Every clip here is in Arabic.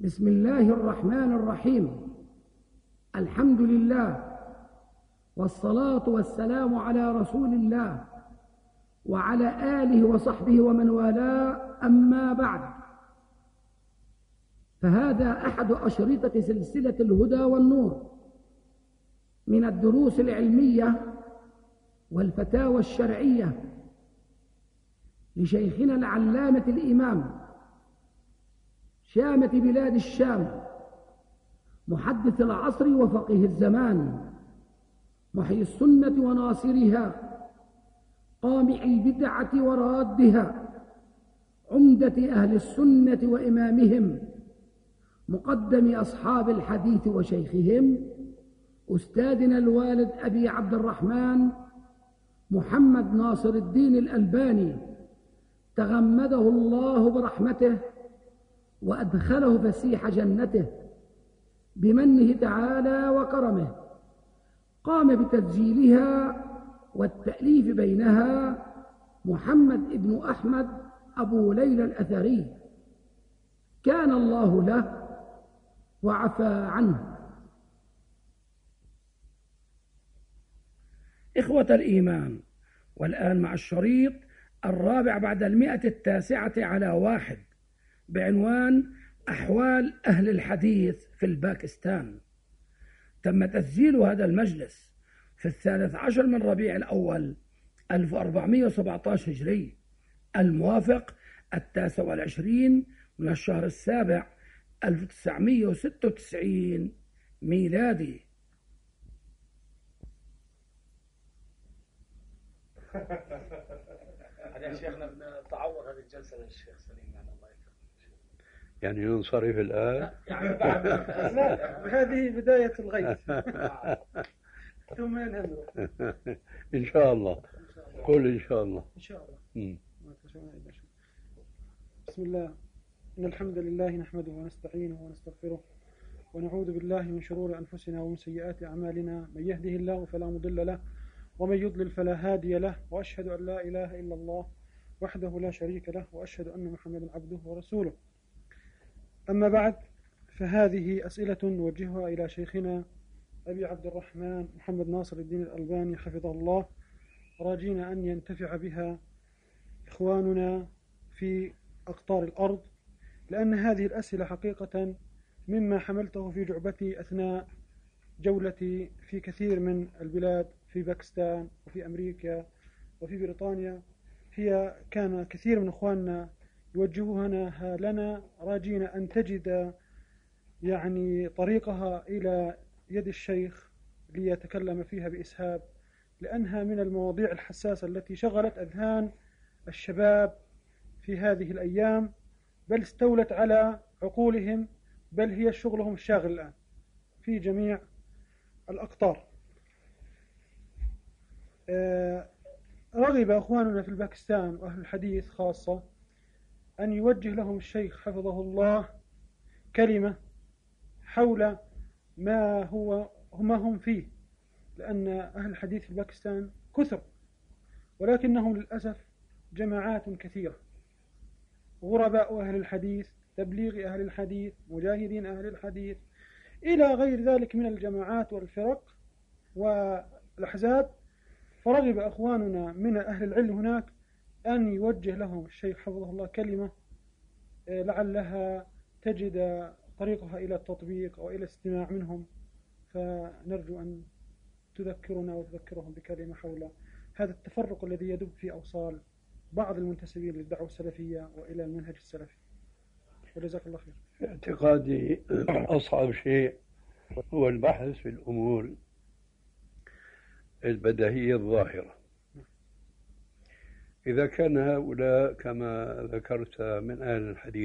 بسم الله الرحمن الرحيم. الحمد لله والصلاة والسلام على رسول الله وعلى آله وصحبه ومن والاه، أما بعد، فهذا أحد أشرطة سلسلة الهدى والنور من الدروس العلمية والفتاوى الشرعية لشيخنا العلامة الإمام شامة بلاد الشام، محدث العصر وفقيه الزمان، محيي السنة وناصرها، قامع البدعة ورادها، عمدة أهل السنة وإمامهم، مقدم أصحاب الحديث وشيخهم، أستاذنا الوالد أبي عبد الرحمن محمد ناصر الدين الألباني، تغمده الله برحمته وأدخله فسيح جنته بمنه تعالى وكرمه. قام بتسجيلها والتأليف بينها محمد بن أحمد أبو ليلى الأثري، كان الله له وعفى عنه. إخوة الإيمان، والآن مع الشريط الرابع بعد 109 على 1 بعنوان أحوال أهل الحديث في الباكستان. تم تسجيل هذا المجلس في 13 من ربيع الأول 1417 هجري، الموافق 29 من الشهر السابع 1996 ميلادي. يا شيخنا بنتعوض هذه الجلسة للشيخ سليم، يعني الله يكرمك. يعني ينصرف الآن؟ يعني بعد هذه بداية الغيث ثم ينهمر إن شاء الله. قل إن شاء الله. إن شاء الله. بسم الله، إن الحمد لله نحمده ونستعينه ونستغفره ونعوذ بالله من شرور أنفسنا ومن سيئات أعمالنا، من يهده الله فلا مضل له ومن يضلل فلا هادي له، وأشهد أن لا إله إلا الله وحده لا شريك له، وأشهد أن محمدا عبده ورسوله. أما بعد، فهذه أسئلة نوجهها إلى شيخنا أبي عبد الرحمن محمد ناصر الدين الألباني حفظه الله، راجين أن ينتفع بها إخواننا في أقطار الأرض، لأن هذه الأسئلة حقيقة مما حملته في جعبتي أثناء جولتي في كثير من البلاد، في باكستان وفي أمريكا وفي بريطانيا. هي كان كثير من أخواننا يوجهونها لنا راجين أن تجد يعني طريقها إلى يد الشيخ ليتكلم فيها بإسهاب، لأنها من المواضيع الحساسة التي شغلت أذهان الشباب في هذه الأيام، بل استولت على عقولهم، بل هي شغلهم الشاغل الآن في جميع الأقطار. رغب أخواننا في الباكستان وأهل الحديث خاصة أن يوجه لهم الشيخ حفظه الله كلمة حول ما هم فيه، لأن أهل الحديث في باكستان كثر، ولكنهم للأسف جماعات كثيرة، غرباء أهل الحديث، تبليغ أهل الحديث، مجاهدين أهل الحديث، إلى غير ذلك من الجماعات والفرق والأحزاب. فرغب أخواننا من أهل العلم هناك أن يوجه لهم الشيخ حفظه الله كلمة لعلها تجد طريقها إلى التطبيق أو إلى الاستماع منهم، فنرجو أن تذكرنا وتذكرهم بكلمة حول هذا التفرق الذي يدب في أوصال بعض المنتسبين للدعوة السلفية وإلى المنهج السلفي. وجزاك الله خير. في اعتقادي أصعب شيء هو البحث في الأمور البديهية الظاهرة. إذا كان هؤلاء كما ذكرت من أهل الحديث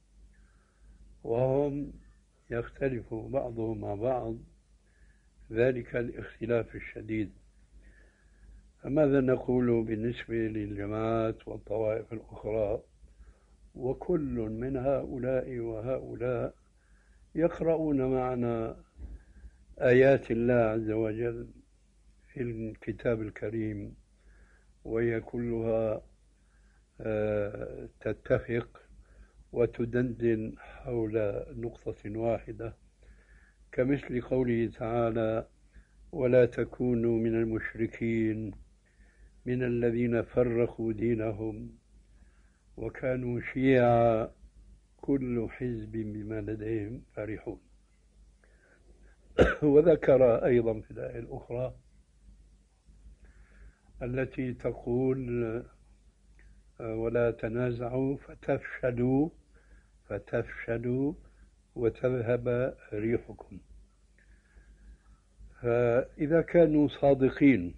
وهم يختلف بعضهم مع بعض ذلك الاختلاف الشديد، فماذا نقول بالنسبة للجماعات والطوائف الأخرى؟ وكل من هؤلاء وهؤلاء يقرؤون معنا آيات الله عز وجل في الكتاب الكريم، وهي كلها تتفق وتدندن حول نقطة واحدة، كمثل قوله تعالى: ولا تكونوا من المشركين من الذين فرقوا دينهم وكانوا شيعا كل حزب بما لديهم فرحون. وذكر أيضا في الآية الأخرى التي تقول: ولا تنازعوا فتفشلوا وتذهب ريحكم. فإذا كانوا صادقين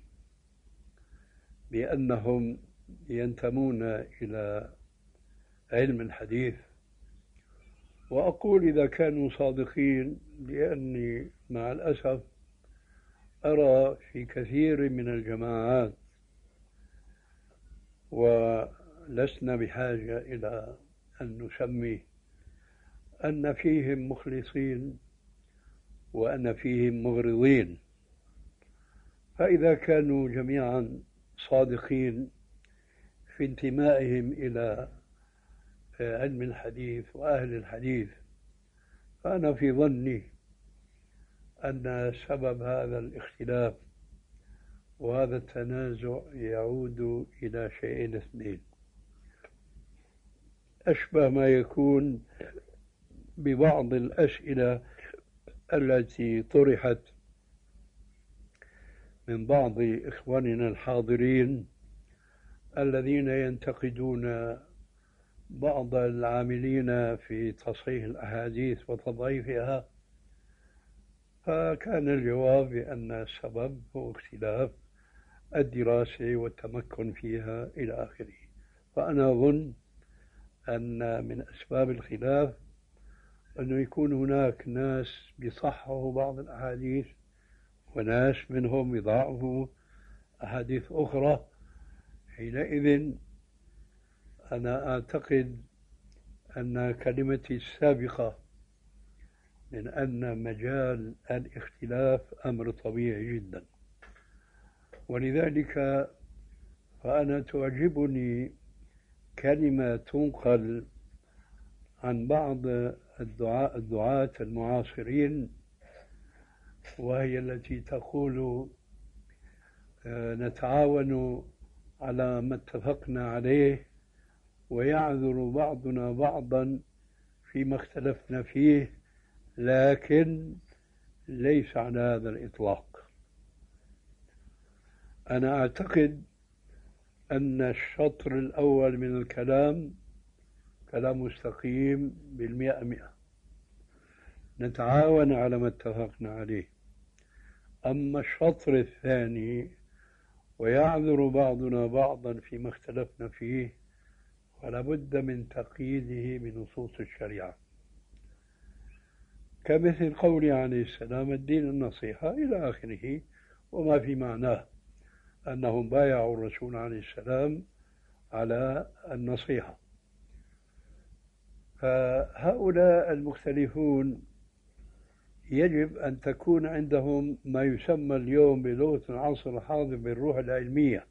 بأنهم ينتمون إلى علم الحديث، وأقول إذا كانوا صادقين لأني مع الأسف أرى في كثير من الجماعات، ولسنا بحاجة إلى أن نسمي، أن فيهم مخلصين وأن فيهم مغرضين. فإذا كانوا جميعا صادقين في انتمائهم إلى علم الحديث وأهل الحديث، فأنا في ظني أن سبب هذا الاختلاف وهذا التنازع يعود إلى شيئين اثنين. أشبه ما يكون ببعض الأسئلة التي طرحت من بعض إخواننا الحاضرين الذين ينتقدون بعض العاملين في تصحيح الأحاديث وتضعيفها، فكان الجواب بأن السبب هو اختلاف الدراسة والتمكن فيها إلى آخره. فأنا أظن أن من أسباب الخلاف أنه يكون هناك ناس بيصححوا بعض الأحاديث وناس منهم يضعفوا أحاديث أخرى. حينئذ أنا أعتقد أن كلمتي السابقة من أن مجال الاختلاف أمر طبيعي جدا، ولذلك فأنا تعجبني كلمة تنقل عن بعض الدعاة المعاصرين، وهي التي تقول: نتعاون على ما اتفقنا عليه ويعذر بعضنا بعضا فيما اختلفنا فيه، لكن ليس على هذا الإطلاق. أنا أعتقد أن الشطر الأول من الكلام كلام مستقيم 100%، نتعاون على ما اتفقنا عليه. أما الشطر الثاني ويعذر بعضنا بعضا فيما اختلفنا فيه، فلا بد من تقييده بنصوص الشريعة، كمثل قوله عليه السلام: الدين النصيحة إلى آخره، وما في معناه أنهم بايعوا الرسول عليه السلام على النصيحة. فهؤلاء المختلفون يجب أن تكون عندهم ما يسمى اليوم بلغة العصر الحاضر بالروح العلمية،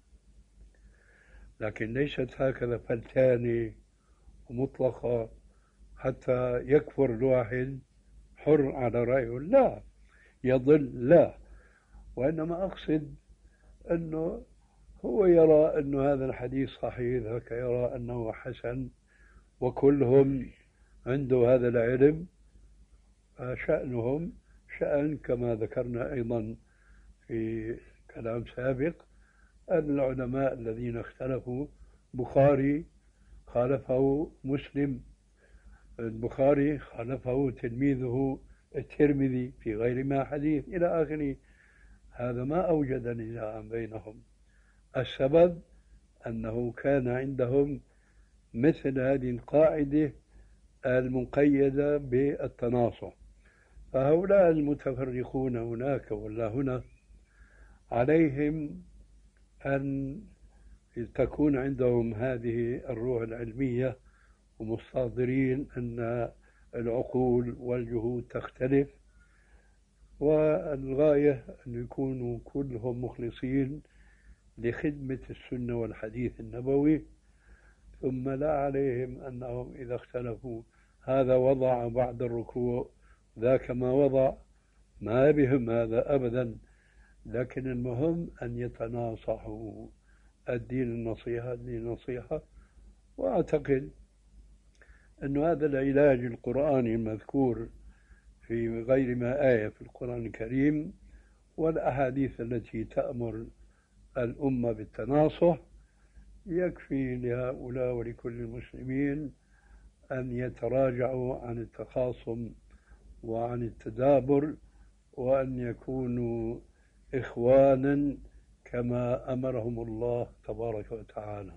لكن ليست هكذا فلتانة ومطلقة حتى يكفر الواحد حر على رأيه، لا يضل، لا. وإنما أقصد أنه هو يرى أن هذا الحديث صحيح، ذاك يرى أنه حسن، وكلهم عنده هذا العلم، فشأنهم شأن كما ذكرنا أيضا في كلام سابق أن العلماء الذين اختلفوا، بخاري خالفه مسلم، البخاري خالفه تلميذه الترمذي في غير ما حديث إلى آخره. هذا ما أوجد نزاعا بينهم، السبب أنه كان عندهم مثل هذه القاعدة المقيدة بالتناصح. فهؤلاء المتفرقون هناك ولا هنا عليهم أن تكون عندهم هذه الروح العلمية، ومستحضرين أن العقول والجهود تختلف، والغاية أن يكونوا كلهم مخلصين لخدمة السنة والحديث النبوي، ثم لا عليهم أنهم إذا اختلفوا هذا وضع بعد الركوع ذاك ما وضع، ما بهم هذا أبدا. لكن المهم أن يتناصحوا. الدين النصيحة، الدين النصيحة. وأعتقد أن هذا العلاج القرآني المذكور في غير ما آية في القرآن الكريم والأحاديث التي تأمر الأمة بالتناصح يكفي لهؤلاء ولكل المسلمين أن يتراجعوا عن التخاصم وعن التدابر، وأن يكونوا إخوانا كما أمرهم الله تبارك وتعالى.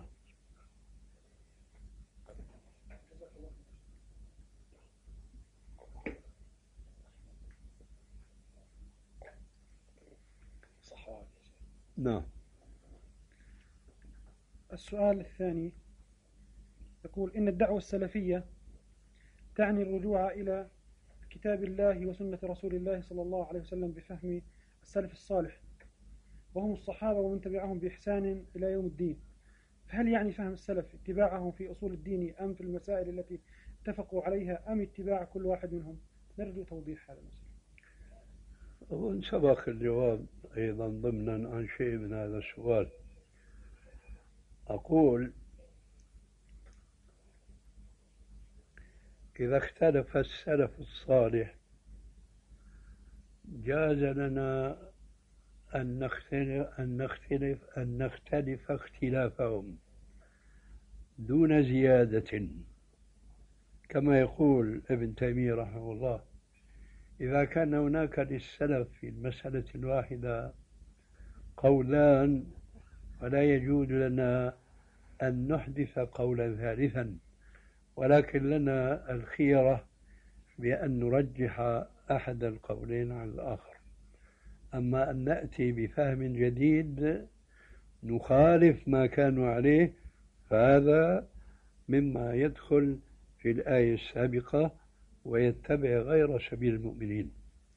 نعم. السؤال الثاني يقول: إن الدعوة السلفية تعني الرجوع إلى كتاب الله وسنة رسول الله صلى الله عليه وسلم بفهم السلف الصالح، وهم الصحابة ومن تبعهم بإحسان إلى يوم الدين. فهل يعني فهم السلف اتباعهم في أصول الدين أم في المسائل التي اتفقوا عليها، أم اتباع كل واحد منهم؟ نرجو توضيح هذا المسألة. أظن سبق الجواب أيضا ضمنا عن شيء من هذا السؤال. أقول: إذا اختلف السلف الصالح جاز لنا أن نختلف اختلافهم دون زيادة، كما يقول ابن تيمية رحمه الله: إذا كان هناك للسلف في المسألة الواحدة قولان فلا يجوز لنا أن نحدث قولا ثالثا، ولكن لنا الخيرة بأن نرجح أحد القولين على الآخر. أما أن نأتي بفهم جديد نخالف ما كانوا عليه فهذا مما يدخل في الآية السابقة: ويتبع غير سبيل المؤمنين.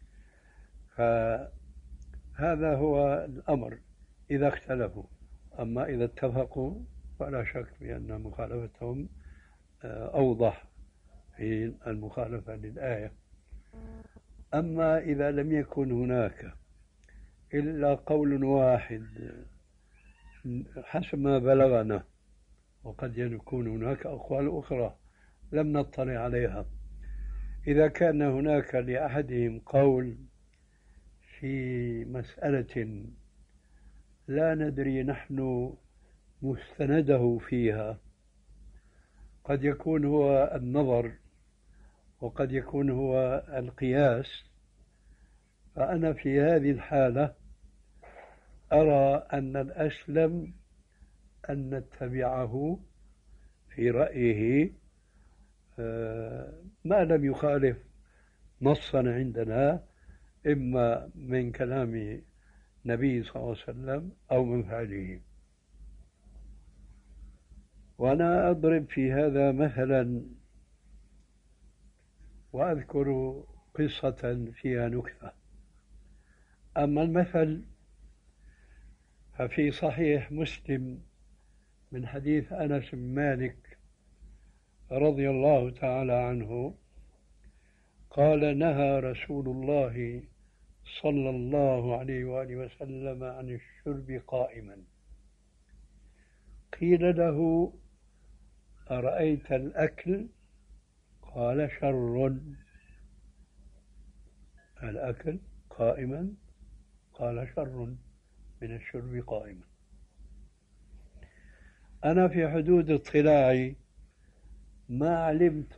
فهذا هو الأمر إذا اختلفوا. أما إذا اتفقوا فلا شك بأن مخالفتهم أوضح في المخالفة للآية. أما إذا لم يكن هناك إلا قول واحد حسب ما بلغنا، وقد يكون هناك أقوال أخرى لم نطلع عليها، إذا كان هناك لأحدهم قول في مسألة لا ندري نحن مستنده فيها، قد يكون هو النظر وقد يكون هو القياس، فأنا في هذه الحالة أرى أن الأسلم أن نتبعه في رأيه ما لم يخالف نصا عندنا، إما من كلام النبي صلى الله عليه وسلم أو من فعله. وأنا أضرب في هذا مثلا وأذكر قصة فيها نكتة. أما المثل ففي صحيح مسلم من حديث أنس بن مالك رضي الله تعالى عنه قال: نهى رسول الله صلى الله عليه وآله وسلم عن الشرب قائما. قيل له: أرأيت الأكل؟ قال: شر. الأكل قائما؟ قال: شر من الشرب قائما. أنا في حدود اطلاعي ما علمت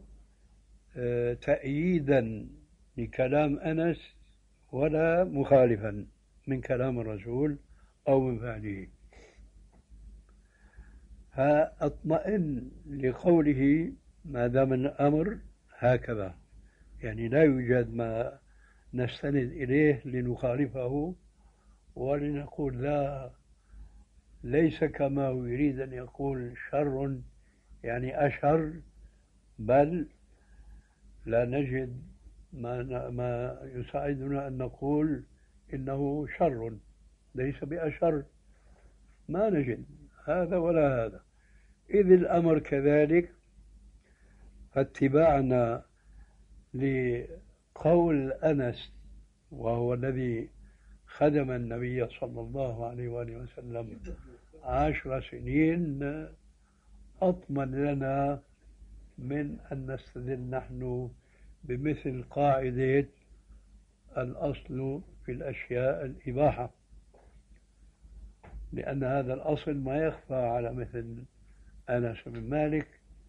تأييدا لكلام أنس ولا مخالفا من كلام الرسول أو من فعله، فأطمئن لقوله ما دام الأمر هكذا، يعني لا يوجد ما نستند إليه لنخالفه ولنقول لا ليس كما هو يريد أن يقول شر يعني أشر، بل لا نجد ما يساعدنا أن نقول إنه شر ليس بأشر، ما نجد هذا ولا هذا. إذ الأمر كذلك فاتباعنا لقول أنس وهو الذي خدم النبي صلى الله عليه وآله وسلم 10 سنين أطمن لنا من أن نستدل نحن بمثل قاعدة الأصل في الأشياء الإباحة، لأن هذا الأصل ما يخفى على مثل أنس بن مالك.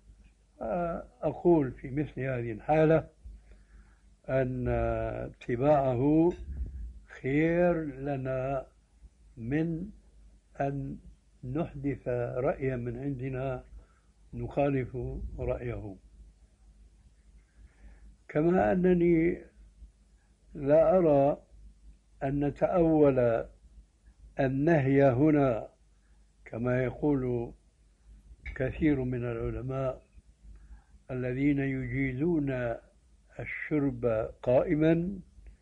أقول في مثل هذه الحالة أن اتباعه خير لنا من أن نحدث رأيا من عندنا نخالف رأيه. كما أنني لا أرى أن نتأول النهي هنا كما يقول كثير من العلماء الذين يجيزون الشرب قائما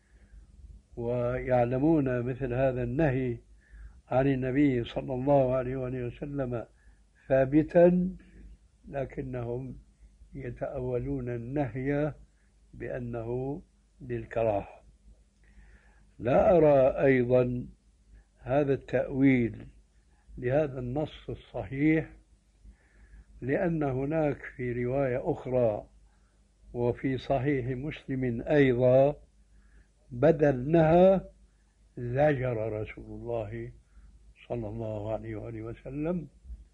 ويعلمون مثل هذا النهي عن النبي صلى الله عليه وسلم ثابتا، لكنهم يتأولون النهي بأنه للكراهة. لا أرى أيضا هذا التأويل لهذا النص الصحيح، لأن هناك في رواية أخرى وفي صحيح مسلم أيضا بدل نهى زجر رسول الله صلى الله عليه وآله وسلم.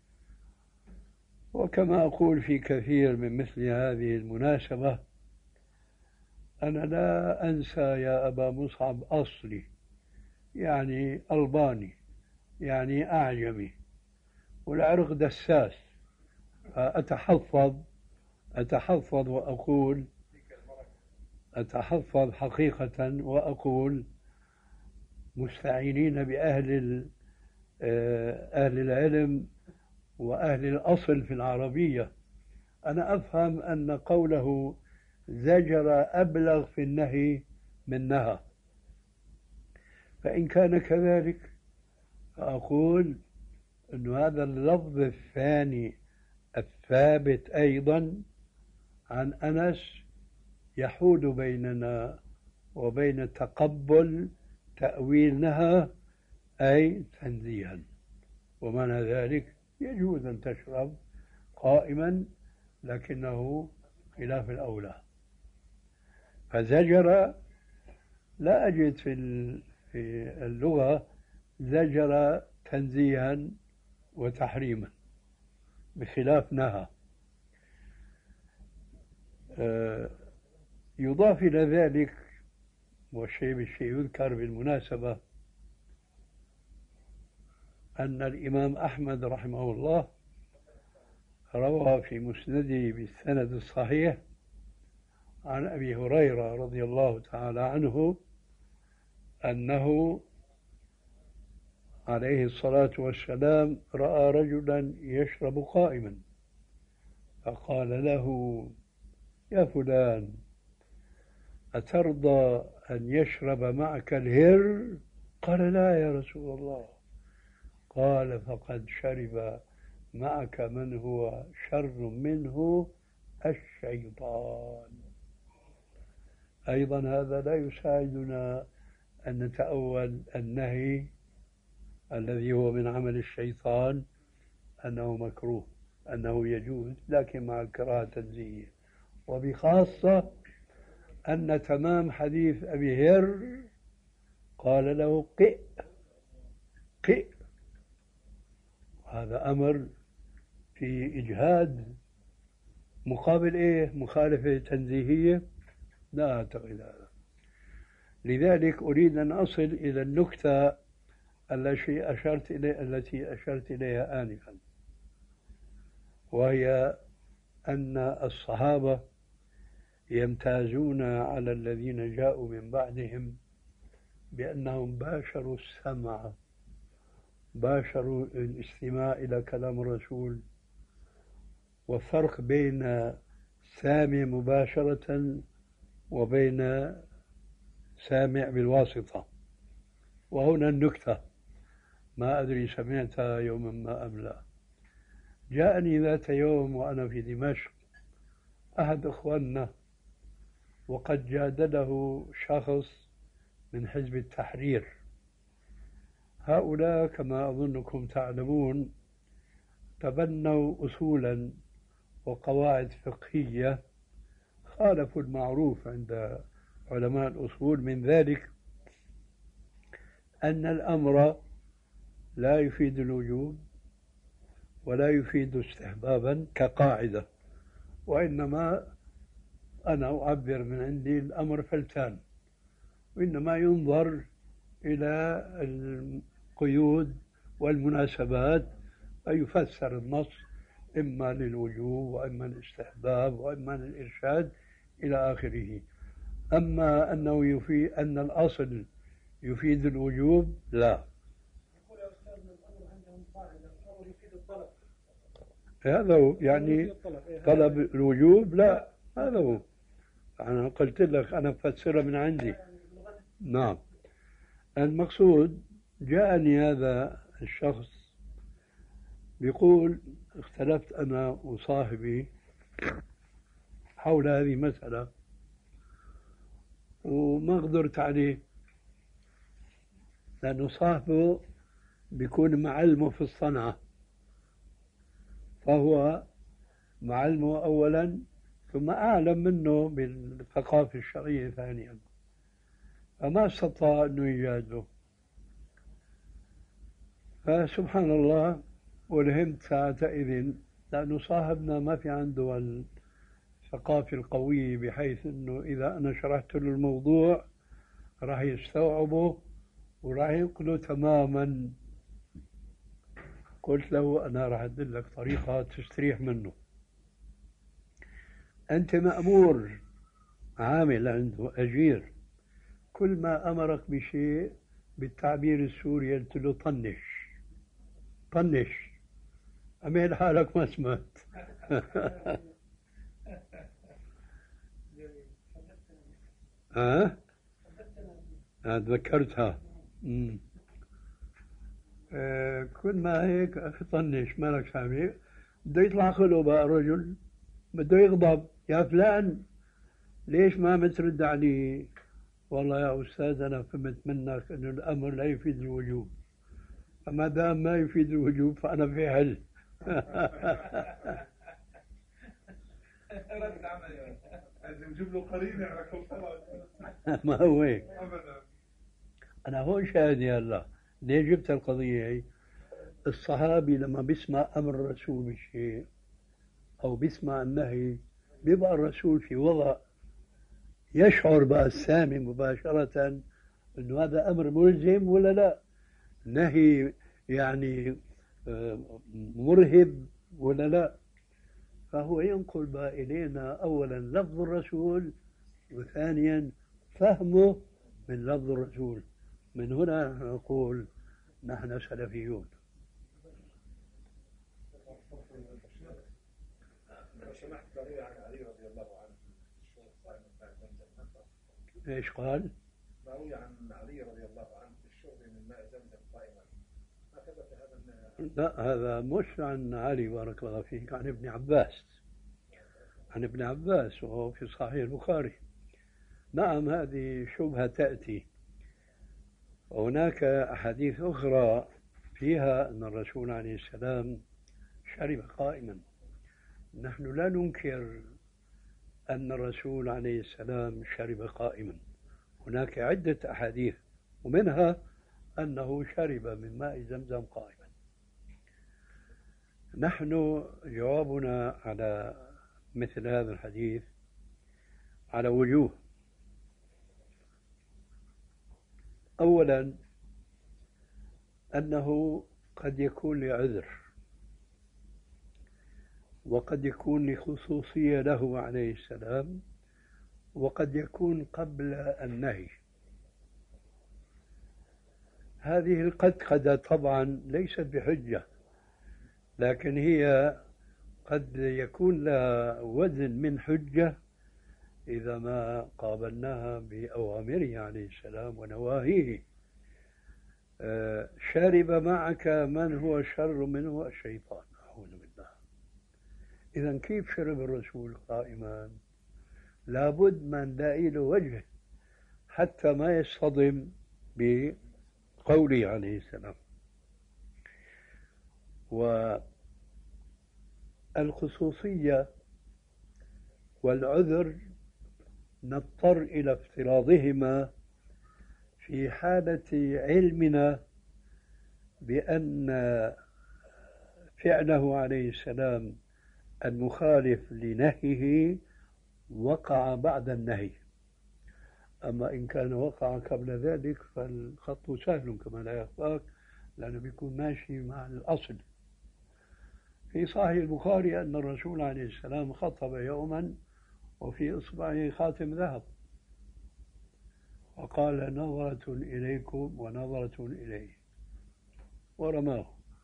وكما أقول في كثير من مثل هذه المناسبة، أنا لا أنسى يا أبا مصعب أصلي، يعني ألباني، يعني أعجمي، والعرق دساس، أتحفظ وأقول أتحفظ حقيقة وأقول مستعينين بأهل أهل العلم وأهل الأصل في العربية. أنا أفهم أن قوله زجر أبلغ في النهي من نهى، فإن كان كذلك فأقول أن هذا اللفظ الثاني الثابت أيضا عن أنس يحول بيننا وبين تقبل تأويل نهى أي تنزيها، ومعنى ذلك يجوز أن تشرب قائما لكنه خلاف الأولى. فزجر لا أجد في اللغة زجر تنزيها وتحريما بخلاف نهى. يضاف إلى ذلك والشيء بالشيء يذكر بالمناسبة أن الإمام أحمد رحمه الله روى في مسنده بالسند الصحيح عن أبي هريرة رضي الله تعالى عنه أنه عليه الصلاة والسلام رأى رجلا يشرب قائما فقال له: يا فلان، أترضى أن يشرب معك الهر؟ قال: لا يا رسول الله. قال: فقد شرب معك من هو شر منه، الشيطان. أيضا هذا لا يساعدنا أن نتأول النهي الذي هو من عمل الشيطان أنه مكروه، أنه يجوز، لكن مع الكراهة تنزيهية. وبخاصة أن تمام حديث أبي هر قال له: قئ قئ. هذا أمر في إجهاد مقابل إيه؟ مخالفة تنزيهية؟ لا أعتقد هذا. لذلك أريد أن أصل إلى النكتة التي أشرت إليها آنفا، وهي أن الصحابة يمتازون على الذين جاءوا من بعدهم بأنهم باشروا السمع، باشروا الاستماع إلى كلام الرسول. والفرق بين سامع مباشرة وبين سامع بالواسطة. وهنا النكتة، ما أدري سمعتها يوما ما أم لا. جاءني ذات يوم وأنا في دمشق أحد إخواننا وقد جادله شخص من حزب التحرير. هؤلاء كما أظنكم تعلمون تبنوا أصولا وقواعد فقهية خالفوا المعروف عند علماء الأصول، من ذلك أن الأمر لا يفيد الوجوب ولا يفيد استحبابا كقاعدة، وإنما أنا أعبر من عندي الأمر فلتان، وإنما ينظر إلى القيود والمناسبات فيفسر النص إما للوجوب وإما للاستحباب وإما للإرشاد إلى آخره. أما أنه يفيد أن الأصل يفيد الوجوب لا. يقول يا أستاذنا الأمر عندهم قاعدة، الأمر يفيد الطلب. هذا هو يعني طلب الوجوب لا، هذا هو. أنا قلت لك أنا بفسرها من عندي. نعم. المقصود جاءني هذا الشخص بيقول اختلفت أنا وصاحبي حول هذه المسألة وما قدرت عليه، لأنه صاحبه بيكون معلمه في الصنعة، فهو معلمه أولا ثم أعلم منه بالثقافة الشرعية ثانيا، فما استطاع أنه يجادله. فسبحان الله ولهمت ساعتئذ، لأنه صاحبنا ما في عنده الثقافة القوية بحيث أنه إذا أنا شرحت له الموضوع راح يستوعبه وراح ينقله تماما. قلت له أنا راح أدلك طريقة تستريح منه. أنت مأمور عامل عنده أجير، كل ما أمرك بشيء بالتعبير السوري قلت له طنش طنش، أميل حالك ما سمعت. تذكرتها. كل ما هيك أخي طنش مالك سامي، بده يطلع خلو بقى رجل بده يغضب، يا فلان ليش ما مترد عليه؟ والله يا أستاذ أنا فهمت منك أنه الأمر لا يفيد الوجوب، فما دام ما يفيد الوجوب فأنا في حل. نجيب له قرينة على كوثر. ما هو هيك. أنا هون شاهدي هلا ليه جبت القضية هي؟ الصحابي لما بيسمع أمر الرسول بشيء أو بيسمع النهي بيبقى الرسول في وضع يشعر بقى السامي مباشرة أنه هذا أمر ملزم ولا لا، نهي يعني مرهب ولا لا، فهو ينقل بقى إلينا أولا لفظ الرسول وثانيا فهمه من لفظ الرسول. من هنا نقول نحن سلفيون. لو سمحت قرية عن علي رضي الله عنه الشغل الصائم بتاع زمزم. ايش قال؟ روي عن علي رضي الله عنه الشغل من ماء زمزم قائما، ما ثبت هذا؟ لا هذا مش عن علي بارك الله فيك، عن ابن عباس، عن ابن عباس وهو في صحيح البخاري. نعم هذه شبهة تأتي، وهناك أحاديث أخرى فيها أن الرسول عليه السلام شرب قائما. نحن لا ننكر أن الرسول عليه السلام شرب قائما، هناك عدة أحاديث ومنها أنه شرب من ماء زمزم قائما. نحن جوابنا على مثل هذا الحديث على وجوه. أولا أنه قد يكون لعذر، وقد يكون لخصوصية له عليه السلام، وقد يكون قبل النهي. هذه القد طبعا ليست بحجة، لكن هي قد يكون لها وزن من حجة إذا ما قابلناها بأوامره عليه السلام ونواهيه. شرب معك من هو شر منه الشيطان، أعوذ بالله. إذا كيف شرب الرسول قائما؟ لابد ما نلاقي له وجه حتى ما يصطدم بقوله عليه السلام. والخصوصية والعذر نضطر إلى افتراضهما في حالة علمنا بأن فعله عليه السلام المخالف لنهيه وقع بعد النهي. أما إن كان وقع قبل ذلك فالخط سهل كما لا يخفاك، لأنه بيكون ماشي مع الأصل. في صحيح البخاري أن الرسول عليه السلام خطب يوما وفي إصبعه خاتم ذهب، وقال نظرة إليكم ونظرة إليه ورماه.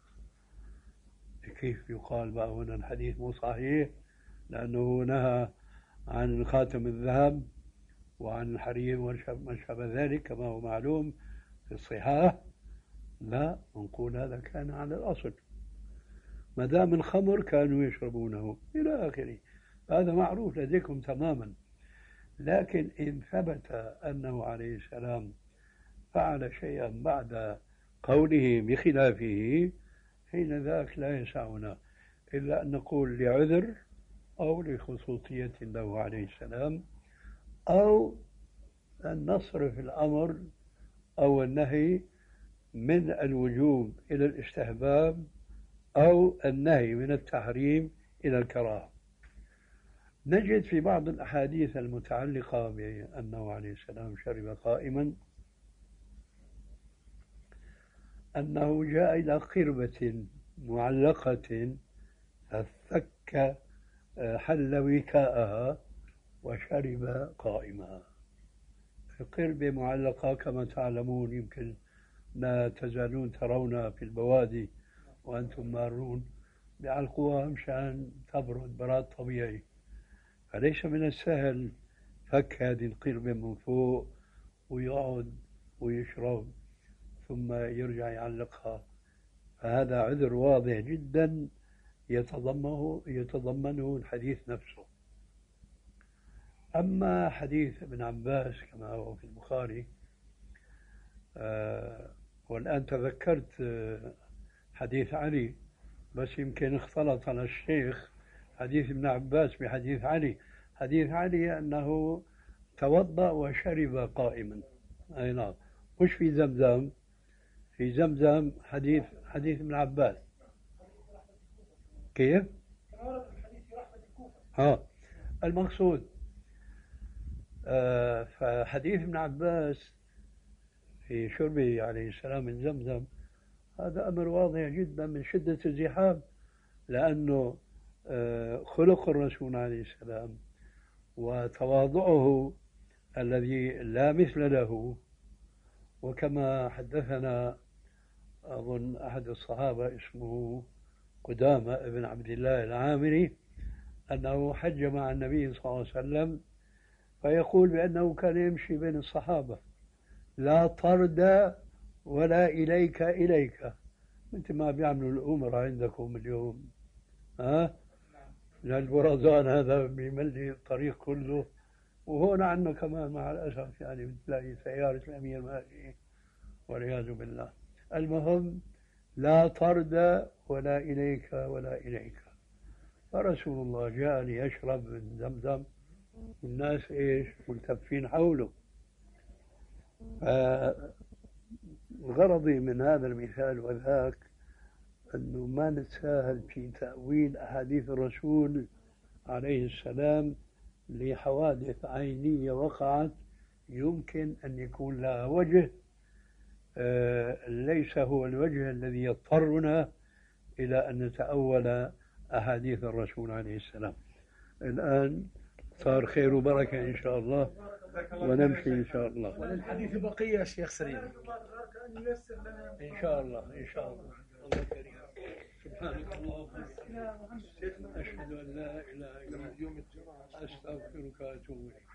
كيف يقال بقى هنا الحديث مو صحيح لأنه نهى عن خاتم الذهب وعن الحرير وما شابه ذلك كما هو معلوم في الصحاح؟ لا، نقول هذا كان على الأصل، ما دام الخمر كانوا يشربونه إلى آخره، هذا معروف لديكم تماما. لكن إن ثبت أنه عليه السلام فعل شيئا بعد قوله بخلافه، حين ذاك لا يسعنا إلا أن نقول لعذر أو لخصوصية له عليه السلام، أو أن نصرف الأمر أو النهي من الوجوب إلى الاستحباب أو النهي من التحريم إلى الكراهة. نجد في بعض الأحاديث المتعلقة بأنه عليه السلام شرب قائما أنه جاء إلى قربة معلقة ففك حل وكاءها وشرب قائما. قربة معلقة كما تعلمون يمكن لا تزالون ترونها في البوادي وأنتم مارون، بيعلقوها مشان تبرد براد طبيعي، فليس من السهل فك هذه القربة من فوق ويقعد ويشرب ثم يرجع يعلقها. فهذا عذر واضح جدا يتضمنه الحديث نفسه. أما حديث ابن عباس كما هو في البخاري، والآن تذكرت حديث علي، بس يمكن اختلط على الشيخ حديث ابن عباس بحديث علي. حديث علي أنه توضأ وشرب قائما، أي نعم، مش في زمزم. في زمزم حديث ابن عباس. كيف؟ المقصود فحديث ابن عباس في شربه عليه السلام من زمزم هذا أمر واضح جدا من شدة الزحام، لأنه خلق الرسول عليه السلام وتواضعه الذي لا مثل له. وكما حدثنا أظن أحد الصحابة اسمه قدامة ابن عبد الله العامري أنه حج مع النبي صلى الله عليه وسلم، فيقول بأنه كان يمشي بين الصحابة لا طرد ولا إليك مثل ما بيعملوا الأمراء عندكم اليوم. البرزان هذا بيملي الطريق كله، وهون عندنا كمان مع الأسف يعني بتلاقي سيارة الأمير ماشي والعياذ بالله. المهم لا طرد ولا إليك. فرسول الله جاء ليشرب من زمزم والناس إيش ملتفين حوله. غرضي من هذا المثال وذاك أنه ما نتساهل في تأويل أحاديث الرسول عليه السلام لحوادث عينية وقعت يمكن أن يكون لها وجه ليس هو الوجه الذي يضطرنا إلى أن نتأول أحاديث الرسول عليه السلام. الآن صار خير وبركة إن شاء الله ونمشي إن شاء الله. وللحديث بقية يا شيخ سليم إن شاء الله الله كريم. سبحانك اللهم أشهد أن لا إله إلا أنت أستغفرك وأتوب إليك.